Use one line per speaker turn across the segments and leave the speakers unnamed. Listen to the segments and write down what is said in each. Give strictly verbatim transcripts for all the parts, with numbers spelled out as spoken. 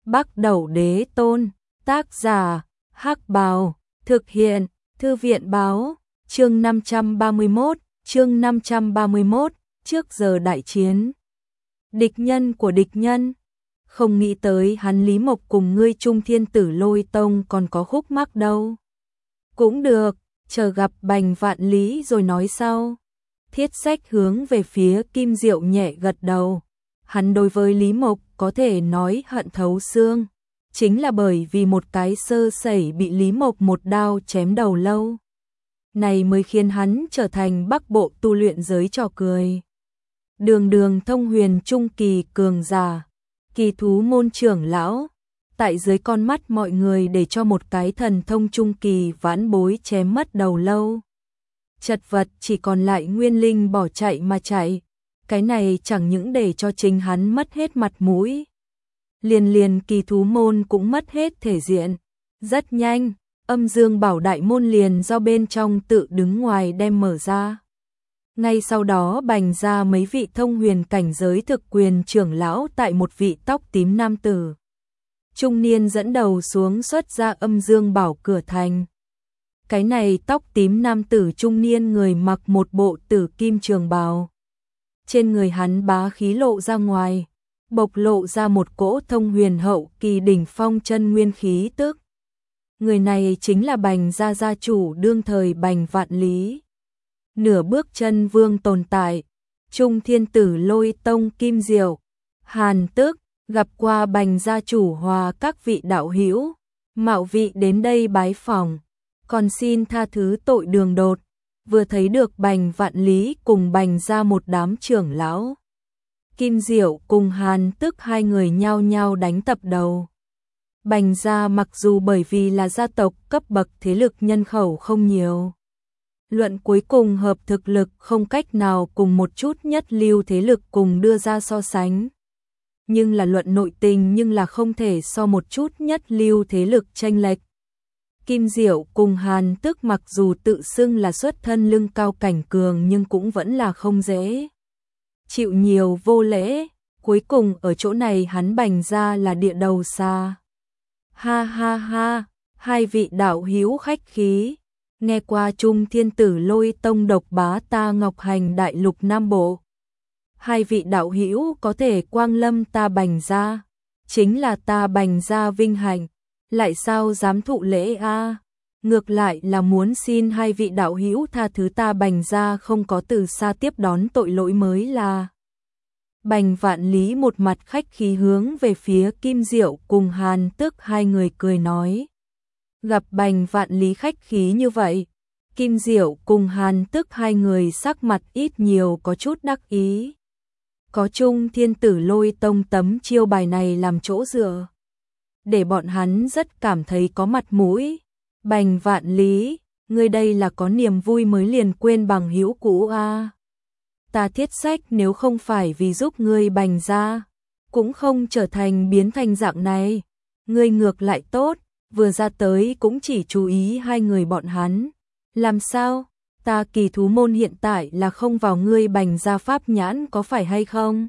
Bắc Đẩu Đế Tôn, tác giả, Hắc Bào, thực hiện, Thư viện báo, chương năm trăm ba mươi mốt, chương năm trăm ba mươi mốt, trước giờ đại chiến. Địch nhân của địch nhân, không nghĩ tới hắn Lý Mộc cùng ngươi Trung Thiên Tử Lôi Tông còn có khúc mắc đâu. Cũng được, chờ gặp Bành Vạn Lý rồi nói sau. Thiết Sách hướng về phía Kim Diệu nhẹ gật đầu. Hắn đối với Lý Mộc có thể nói hận thấu xương, chính là bởi vì một cái sơ sẩy bị Lý Mộc một đao chém đầu lâu. Này mới khiến hắn trở thành Bắc Bộ tu luyện giới trò cười. Đường đường thông huyền trung kỳ cường giả, kỳ thú môn trưởng lão, tại dưới con mắt mọi người để cho một cái thần thông trung kỳ vãn bối chém mất đầu lâu. Chật vật chỉ còn lại nguyên linh bỏ chạy mà chạy. Cái này chẳng những để cho chính hắn mất hết mặt mũi, liền liền kỳ thú môn cũng mất hết thể diện. Rất nhanh, Âm Dương Bảo Đại môn liền do bên trong tự đứng ngoài đem mở ra. Ngay sau đó bành ra mấy vị thông huyền cảnh giới thực quyền trưởng lão tại một vị tóc tím nam tử trung niên dẫn đầu xuống xuất ra Âm Dương Bảo cửa thành. Cái này tóc tím nam tử trung niên người mặc một bộ tử kim trường bào. Trên người hắn bá khí lộ ra ngoài, bộc lộ ra một cỗ thông huyền hậu kỳ đỉnh phong chân nguyên khí tức. Người này chính là Bành gia gia chủ đương thời Bành Vạn Lý. Nửa bước chân vương tồn tại, Trung Thiên Tử Lôi Tông Kim Diệu, Hàn Tức, gặp qua Bành gia chủ hòa các vị đạo hữu, mạo vị đến đây bái phỏng, còn xin tha thứ tội đường đột. Vừa thấy được Bành Vạn Lý cùng Bành ra một đám trưởng lão, Kim Diệu cùng Hàn Tức hai người nhao nhao đánh tập đầu. Bành gia mặc dù bởi vì là gia tộc cấp bậc thế lực nhân khẩu không nhiều, luận cuối cùng hợp thực lực không cách nào cùng một chút nhất lưu thế lực cùng đưa ra so sánh. Nhưng là luận nội tình nhưng là không thể so một chút nhất lưu thế lực chênh lệch. Kim Diệu cùng Hàn Tức mặc dù tự xưng là xuất thân lưng cao cảnh cường nhưng cũng vẫn là không dễ chịu nhiều vô lễ, cuối cùng ở chỗ này hắn Bành ra là địa đầu xa. Ha ha ha, hai vị đạo hữu khách khí, nghe qua Trung Thiên Tử Lôi Tông độc bá ta Ngọc Hành đại lục Nam Bộ. Hai vị đạo hữu có thể quang lâm ta Bành ra, chính là ta Bành ra vinh hạnh. Lại sao dám thụ lễ a? À? Ngược lại là muốn xin hai vị đạo hữu tha thứ ta Bành ra không có từ xa tiếp đón tội lỗi mới là. Bành Vạn Lý một mặt khách khí hướng về phía Kim Diệu cùng Hàn Tức hai người cười nói. Gặp Bành Vạn Lý khách khí như vậy, Kim Diệu cùng Hàn Tức hai người sắc mặt ít nhiều có chút đắc ý. Có Trung Thiên Tử Lôi Tông tấm chiêu bài này làm chỗ dựa, để bọn hắn rất cảm thấy có mặt mũi. Bành Vạn Lý, ngươi đây là có niềm vui mới liền quên bằng hữu cũ a. À? Ta Thiết Sách nếu không phải vì giúp ngươi Bành ra, cũng không trở thành biến thành dạng này. Ngươi ngược lại tốt, vừa ra tới cũng chỉ chú ý hai người bọn hắn. Làm sao? Ta kỳ thú môn hiện tại là không vào ngươi Bành ra pháp nhãn có phải hay không?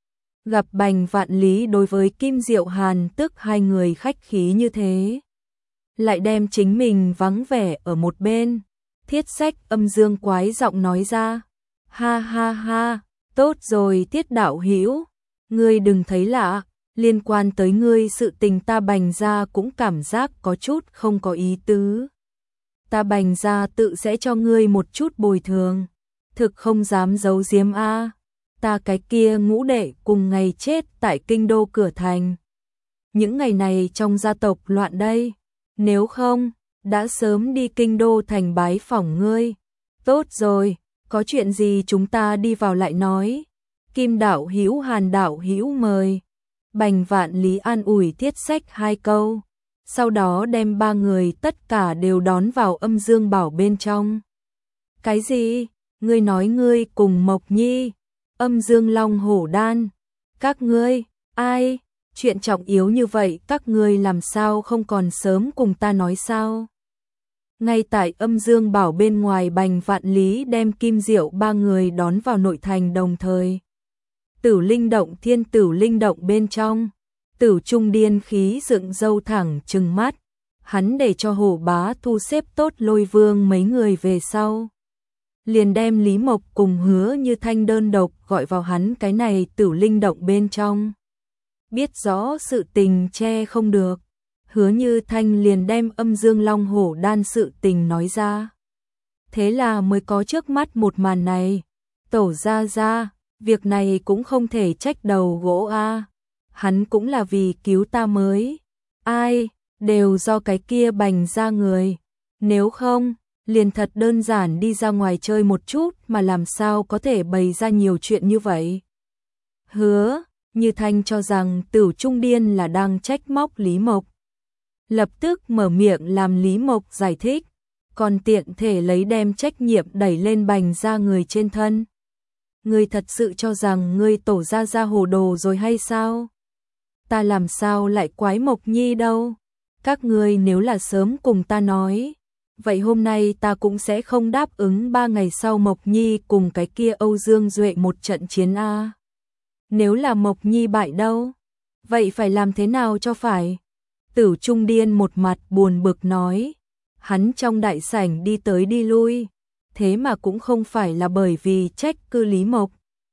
Gặp Bành Vạn Lý đối với Kim Diệu Hàn Tức hai người khách khí như thế, lại đem chính mình vắng vẻ ở một bên. Thiết Sách âm dương quái giọng nói ra. Ha ha ha, tốt rồi Thiết đạo hữu, ngươi đừng thấy lạ, liên quan tới ngươi sự tình ta Bành ra cũng cảm giác có chút không có ý tứ. Ta Bành ra tự sẽ cho ngươi một chút bồi thường, thực không dám giấu giếm a. À. Ta cái kia ngũ đệ cùng ngày chết tại kinh đô cửa thành. Những ngày này trong gia tộc loạn đây, nếu không, đã sớm đi kinh đô thành bái phỏng ngươi. Tốt rồi, có chuyện gì chúng ta đi vào lại nói. Kim đạo hữu Hàn đạo hữu mời. Bành Vạn Lý an ủi Thiết Sách hai câu, sau đó đem ba người tất cả đều đón vào Âm Dương Bảo bên trong. Cái gì? Ngươi nói ngươi cùng Mộc Nhi Âm Dương Long Hổ Đan, các ngươi, ai, chuyện trọng yếu như vậy các ngươi làm sao không còn sớm cùng ta nói sao? Ngay tại Âm Dương Bảo bên ngoài Bành Vạn Lý đem Kim Diệu ba người đón vào nội thành đồng thời. Tử Linh Động Thiên Tử Linh Động bên trong, Tử Trung điên khí dựng râu thẳng trừng mắt, hắn để cho Hổ Bá thu xếp tốt Lôi Vương mấy người về sau. Liền đem Lý Mộc cùng Hứa Như Thanh đơn độc gọi vào hắn cái này Tử Linh động bên trong. Biết rõ sự tình che không được, Hứa Như Thanh liền đem Âm Dương Long Hổ đan sự tình nói ra. Thế là mới có trước mắt một màn này. Tổ gia gia, việc này cũng không thể trách đầu gỗ a. Hắn cũng là vì cứu ta mới. Ai, đều do cái kia Bành gia người. Nếu không, liền thật đơn giản đi ra ngoài chơi một chút mà làm sao có thể bày ra nhiều chuyện như vậy. Hứa Như Thanh cho rằng Tử Trung điên là đang trách móc Lý Mộc. Lập tức mở miệng làm Lý Mộc giải thích, còn tiện thể lấy đem trách nhiệm đẩy lên Bành gia người trên thân. Ngươi thật sự cho rằng ngươi tổ gia gia hồ đồ rồi hay sao? Ta làm sao lại quái Mộc Nhi đâu? Các ngươi nếu là sớm cùng ta nói, vậy hôm nay ta cũng sẽ không đáp ứng ba ngày sau Mộc Nhi cùng cái kia Âu Dương Duệ một trận chiến a. Nếu là Mộc Nhi bại đâu, vậy phải làm thế nào cho phải? Tử Trung điên một mặt buồn bực nói, hắn trong đại sảnh đi tới đi lui, thế mà cũng không phải là bởi vì trách cứ Lý Mộc,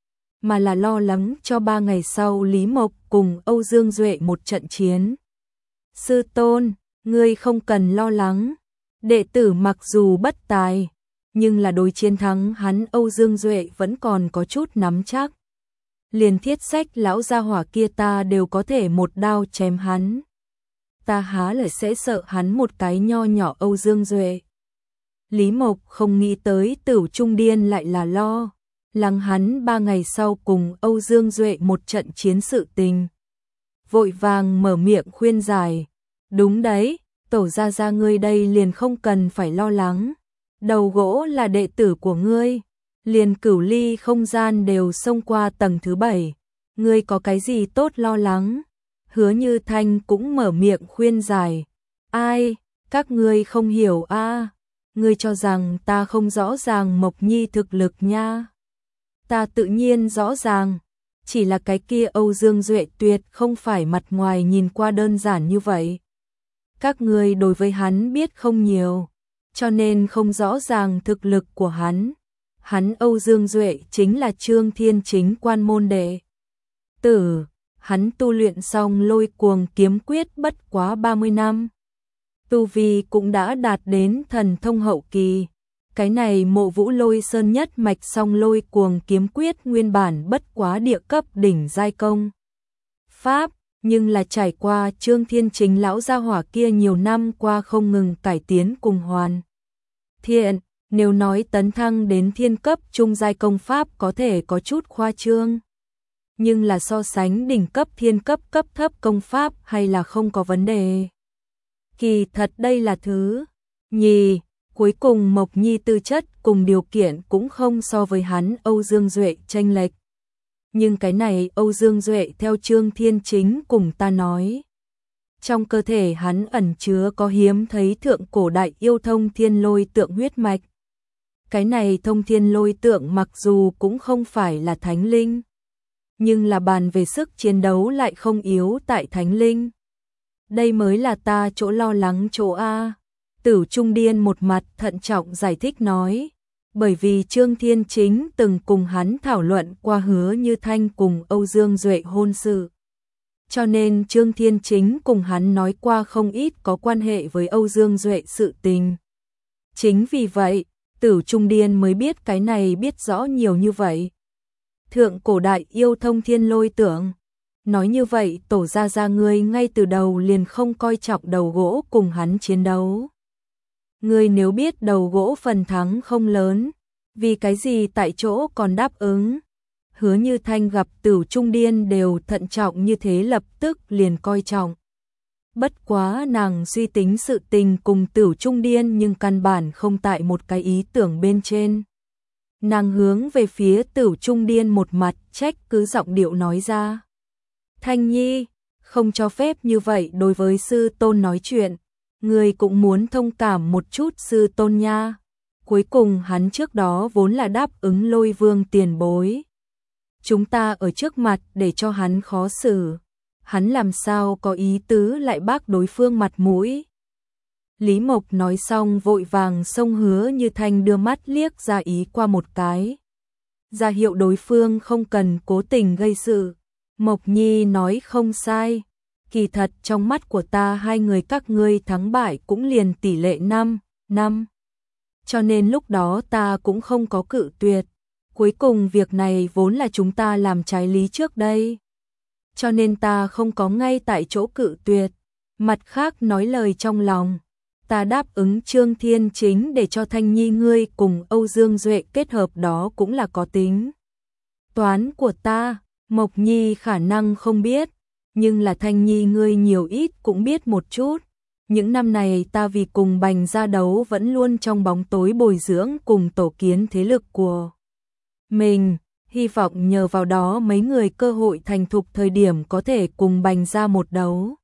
mà là lo lắng cho ba ngày sau Lý Mộc cùng Âu Dương Duệ một trận chiến. Sư tôn, ngươi không cần lo lắng, đệ tử mặc dù bất tài, nhưng là đối chiến thắng hắn Âu Dương Duệ vẫn còn có chút nắm chắc. Liền Thiết Sách lão gia hỏa kia ta đều có thể một đao chém hắn. Ta há lại sẽ sợ hắn một cái nho nhỏ Âu Dương Duệ. Lý Mộc không nghĩ tới Tử Trung điên lại là lo lắng hắn ba ngày sau cùng Âu Dương Duệ một trận chiến sự tình. Vội vàng mở miệng khuyên giải, đúng đấy, tổ gia gia ngươi đây liền không cần phải lo lắng. Đầu gỗ là đệ tử của ngươi, liền cửu ly không gian đều xông qua tầng thứ bảy. Ngươi có cái gì tốt lo lắng? Hứa Như Thanh cũng mở miệng khuyên giải. Ai, các ngươi không hiểu a? À? Ngươi cho rằng ta không rõ ràng Mộc Nhi thực lực nha? Ta tự nhiên rõ ràng, chỉ là cái kia Âu Dương Duệ tuyệt không phải mặt ngoài nhìn qua đơn giản như vậy. Các ngươi đối với hắn biết không nhiều, cho nên không rõ ràng thực lực của hắn. Hắn Âu Dương Duệ chính là Trương Thiên Chính quan môn đệ tử, hắn tu luyện xong Lôi Cuồng kiếm quyết bất quá ba mươi năm. Tu vi cũng đã đạt đến thần thông hậu kỳ. Cái này Mộ Vũ Lôi Sơn nhất mạch xong Lôi Cuồng kiếm quyết nguyên bản bất quá địa cấp đỉnh giai công pháp, nhưng là trải qua Trương Thiên Chính lão gia hỏa kia nhiều năm qua không ngừng cải tiến cùng hoàn thiện, nếu nói tấn thăng đến thiên cấp trung giai công pháp có thể có chút khoa trương, nhưng là so sánh đỉnh cấp thiên cấp cấp thấp công pháp hay là không có vấn đề. Kỳ thật đây là thứ nhì, cuối cùng Mộc Nhi tư chất cùng điều kiện cũng không so với hắn Âu Dương Duệ chênh lệch. Nhưng cái này Âu Dương Duệ theo Trương Thiên Chính cùng ta nói, trong cơ thể hắn ẩn chứa có hiếm thấy thượng cổ đại yêu thông thiên lôi tượng huyết mạch. Cái này thông thiên lôi tượng mặc dù cũng không phải là thánh linh, nhưng là bàn về sức chiến đấu lại không yếu tại thánh linh. Đây mới là ta chỗ lo lắng chỗ A. Tử Trung điên một mặt thận trọng giải thích nói, bởi vì Trương Thiên Chính từng cùng hắn thảo luận qua Hứa Như Thanh cùng Âu Dương Duệ hôn sự. Cho nên Trương Thiên Chính cùng hắn nói qua không ít có quan hệ với Âu Dương Duệ sự tình. Chính vì vậy, Tử Trung điên mới biết cái này biết rõ nhiều như vậy. Thượng cổ đại yêu thông thiên lôi tượng. Nói như vậy tổ gia gia ngươi ngay từ đầu liền không coi trọng đầu gỗ cùng hắn chiến đấu. Ngươi nếu biết đầu gỗ phần thắng không lớn, vì cái gì tại chỗ còn đáp ứng. Hứa Như Thanh gặp Tử Trung điên đều thận trọng như thế lập tức liền coi trọng. Bất quá nàng suy tính sự tình cùng Tử Trung điên nhưng căn bản không tại một cái ý tưởng bên trên. Nàng hướng về phía Tử Trung điên một mặt trách cứ giọng điệu nói ra. Thanh Nhi, không cho phép như vậy đối với sư tôn nói chuyện, người cũng muốn thông cảm một chút sư tôn nha. Cuối cùng hắn trước đó vốn là đáp ứng Lôi Vương tiền bối. Chúng ta ở trước mặt để cho hắn khó xử. hắn làm sao có ý tứ lại bác đối phương mặt mũi. Lý Mộc nói xong vội vàng xông Hứa Như Thanh đưa mắt liếc ra ý qua một cái, ra hiệu đối phương không cần cố tình gây sự. Mộc Nhi nói không sai, kỳ thật trong mắt của ta hai người các ngươi thắng bại cũng liền tỷ lệ năm năm. Cho nên lúc đó ta cũng không có cự tuyệt. Cuối cùng việc này vốn là chúng ta làm trái lý trước đây. Cho nên ta không có ngay tại chỗ cự tuyệt. Mặt khác nói lời trong lòng. Ta đáp ứng Trương Thiên Chính để cho Thanh Nhi ngươi cùng Âu Dương Duệ kết hợp, đó cũng là có tính toán của ta. Mộc Nhi khả năng không biết, nhưng là Thanh Nhi ngươi nhiều ít cũng biết một chút. Những năm này ta vì cùng Bành gia đấu vẫn luôn trong bóng tối bồi dưỡng cùng tổ kiến thế lực của mình, hy vọng nhờ vào đó mấy người cơ hội thành thục thời điểm có thể cùng Bành gia một đấu.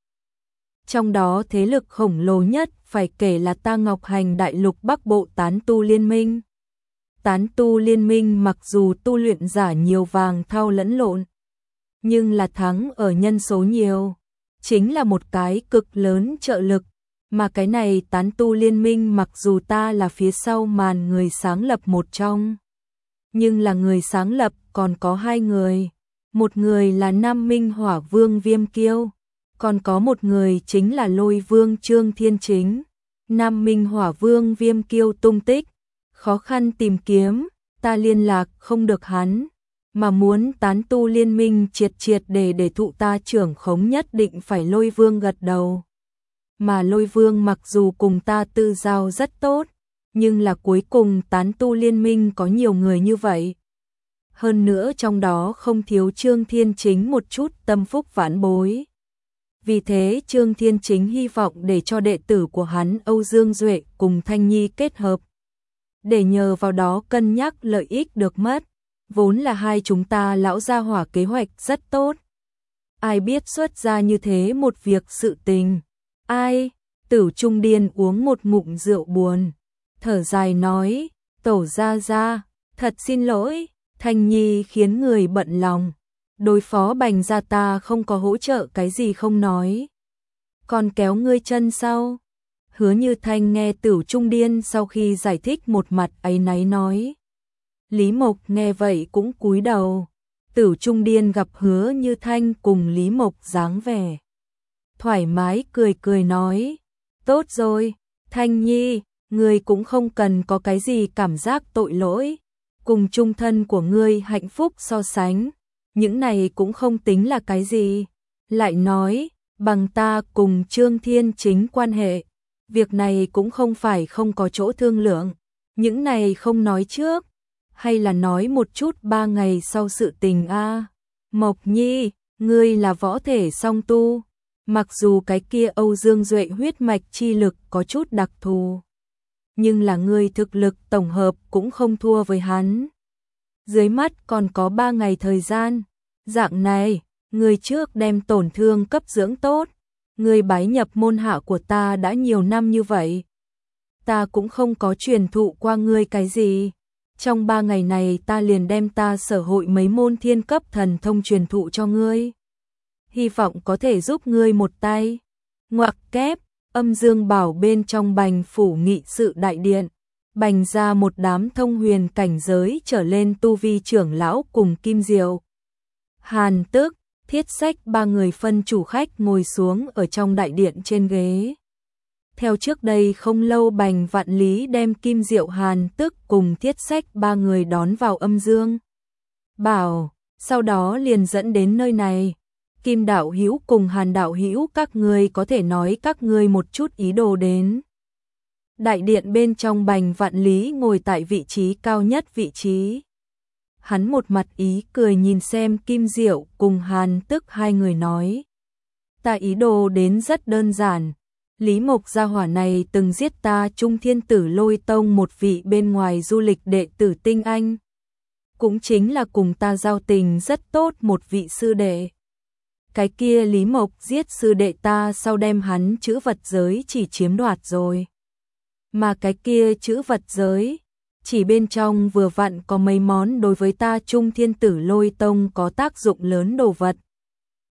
Trong đó thế lực khổng lồ nhất phải kể là ta Ngọc Hành Đại Lục Bắc Bộ Tán Tu Liên Minh. Tán Tu Liên Minh mặc dù tu luyện giả nhiều vàng thau lẫn lộn, nhưng là thắng ở nhân số nhiều, chính là một cái cực lớn trợ lực. Mà cái này Tán Tu Liên Minh mặc dù ta là phía sau màn người sáng lập một trong, nhưng là người sáng lập còn có hai người. Một người là Nam Minh Hỏa Vương Viêm Kiêu, còn có một người chính là Lôi Vương Trương Thiên Chính. Nam Minh Hỏa Vương Viêm Kiêu tung tích khó khăn tìm kiếm, ta liên lạc không được hắn, mà muốn Tán Tu Liên Minh triệt triệt để để thụ ta trưởng khống nhất định phải Lôi Vương gật đầu. Mà Lôi Vương mặc dù cùng ta tư giao rất tốt, nhưng là cuối cùng Tán Tu Liên Minh có nhiều người như vậy. Hơn nữa trong đó không thiếu Trương Thiên Chính một chút tâm phúc vãn bối. Vì thế Trương Thiên Chính hy vọng để cho đệ tử của hắn Âu Dương Duệ cùng Thanh Nhi kết hợp, để nhờ vào đó cân nhắc lợi ích được mất. Vốn là hai chúng ta lão gia hỏa kế hoạch rất tốt, ai biết xuất ra như thế một việc sự tình. Ai? Tử Trung Điên uống một ngụm rượu buồn, thở dài nói, tổ gia gia, thật xin lỗi, Thanh Nhi khiến người bận lòng. Đối phó Bành gia ta không có hỗ trợ cái gì không nói, còn kéo ngươi chân sau. Hứa Như Thanh nghe Tử Trung Điên sau khi giải thích một mặt áy náy nói. Lý Mộc nghe vậy cũng cúi đầu. Tử Trung Điên gặp Hứa Như Thanh cùng Lý Mộc dáng vẻ thoải mái, cười cười nói, tốt rồi, Thanh Nhi, ngươi cũng không cần có cái gì cảm giác tội lỗi, cùng chung thân của ngươi hạnh phúc so sánh, những này cũng không tính là cái gì. Lại nói, bằng ta cùng Trương Thiên Chính quan hệ, việc này cũng không phải không có chỗ thương lượng, những này không nói trước, hay là nói một chút ba ngày sau sự tình a. À. Mộc Nhi, ngươi là võ thể song tu, mặc dù cái kia Âu Dương Duệ huyết mạch chi lực có chút đặc thù, nhưng là ngươi thực lực tổng hợp cũng không thua với hắn. Dưới mắt còn có ba ngày thời gian, dạng này, ngươi trước đem tổn thương cấp dưỡng tốt, ngươi bái nhập môn hạ của ta đã nhiều năm như vậy, ta cũng không có truyền thụ qua ngươi cái gì. Trong ba ngày này ta liền đem ta sở hội mấy môn thiên cấp thần thông truyền thụ cho ngươi, hy vọng có thể giúp ngươi một tay. Ngoặc kép, Âm Dương Bảo bên trong Bành phủ nghị sự đại điện, Bành ra một đám thông huyền cảnh giới trở lên tu vi trưởng lão cùng Kim Diệu, Hàn Tức, Thiết Sách ba người phân chủ khách ngồi xuống ở trong đại điện trên ghế. Theo trước đây không lâu Bành Vạn Lý đem Kim Diệu, Hàn Tức cùng Thiết Sách ba người đón vào Âm Dương Bảo, sau đó liền dẫn đến nơi này. Kim đạo hữu cùng Hàn đạo hữu, các ngươi có thể nói các ngươi một chút ý đồ đến. Đại điện bên trong Bành Vạn Lý ngồi tại vị trí cao nhất vị trí. Hắn một mặt ý cười nhìn xem Kim Diệu cùng Hàn Tức hai người nói. Ta ý đồ đến rất đơn giản. Lý Mộc gia hỏa này từng giết ta Trung Thiên Tử Lôi Tông một vị bên ngoài du lịch đệ tử tinh anh. Cũng chính là cùng ta giao tình rất tốt một vị sư đệ. Cái kia Lý Mộc giết sư đệ ta sau đem hắn chữ vật giới chỉ chiếm đoạt rồi. Mà cái kia chữ vật giới, chỉ bên trong vừa vặn có mấy món đối với ta Trung Thiên Tử Lôi Tông có tác dụng lớn đồ vật.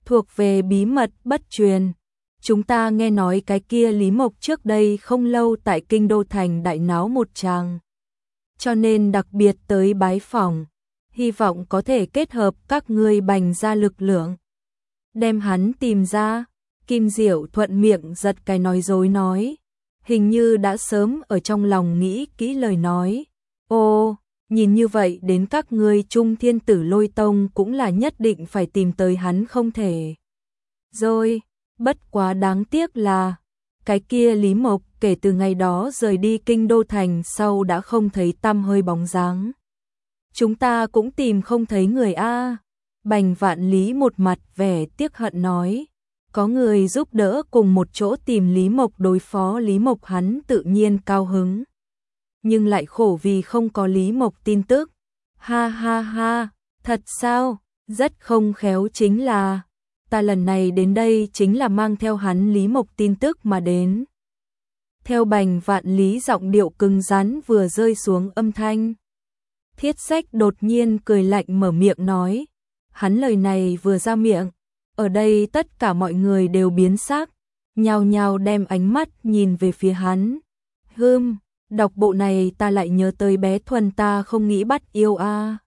thuộc về bí mật bất truyền. Chúng ta nghe nói cái kia Lý Mộc trước đây không lâu tại Kinh Đô Thành đại náo một tràng. Cho nên đặc biệt tới bái phỏng, hy vọng có thể kết hợp các ngươi bành ra lực lượng. Đem hắn tìm ra, Kim Diệu thuận miệng giật cái nói dối nói. Hình như đã sớm ở trong lòng nghĩ kỹ lời nói. Ô, nhìn như vậy đến các ngươi Trung Thiên Tử Lôi Tông cũng là nhất định phải tìm tới hắn không thể. Rồi, bất quá đáng tiếc là, cái kia Lý Mộc kể từ ngày đó rời đi Kinh Đô Thành sau đã không thấy tăm hơi bóng dáng. Chúng ta cũng tìm không thấy người a. Bành Vạn Lý một mặt vẻ tiếc hận nói. Có người giúp đỡ cùng một chỗ tìm Lý Mộc đối phó Lý Mộc hắn tự nhiên cao hứng. Nhưng lại khổ vì không có Lý Mộc tin tức. Ha ha ha, thật sao, rất không khéo chính là, ta lần này đến đây chính là mang theo hắn Lý Mộc tin tức mà đến. Theo Bành Vạn Lý giọng điệu cứng rắn vừa rơi xuống âm thanh. Thiết Sách đột nhiên cười lạnh mở miệng nói. Hắn lời này vừa ra miệng, ở đây tất cả mọi người đều biến sắc, nhao nhao đem ánh mắt nhìn về phía hắn. Hừm, đọc bộ này ta lại nhớ tới bé Thuần ta không nghĩ bắt yêu a.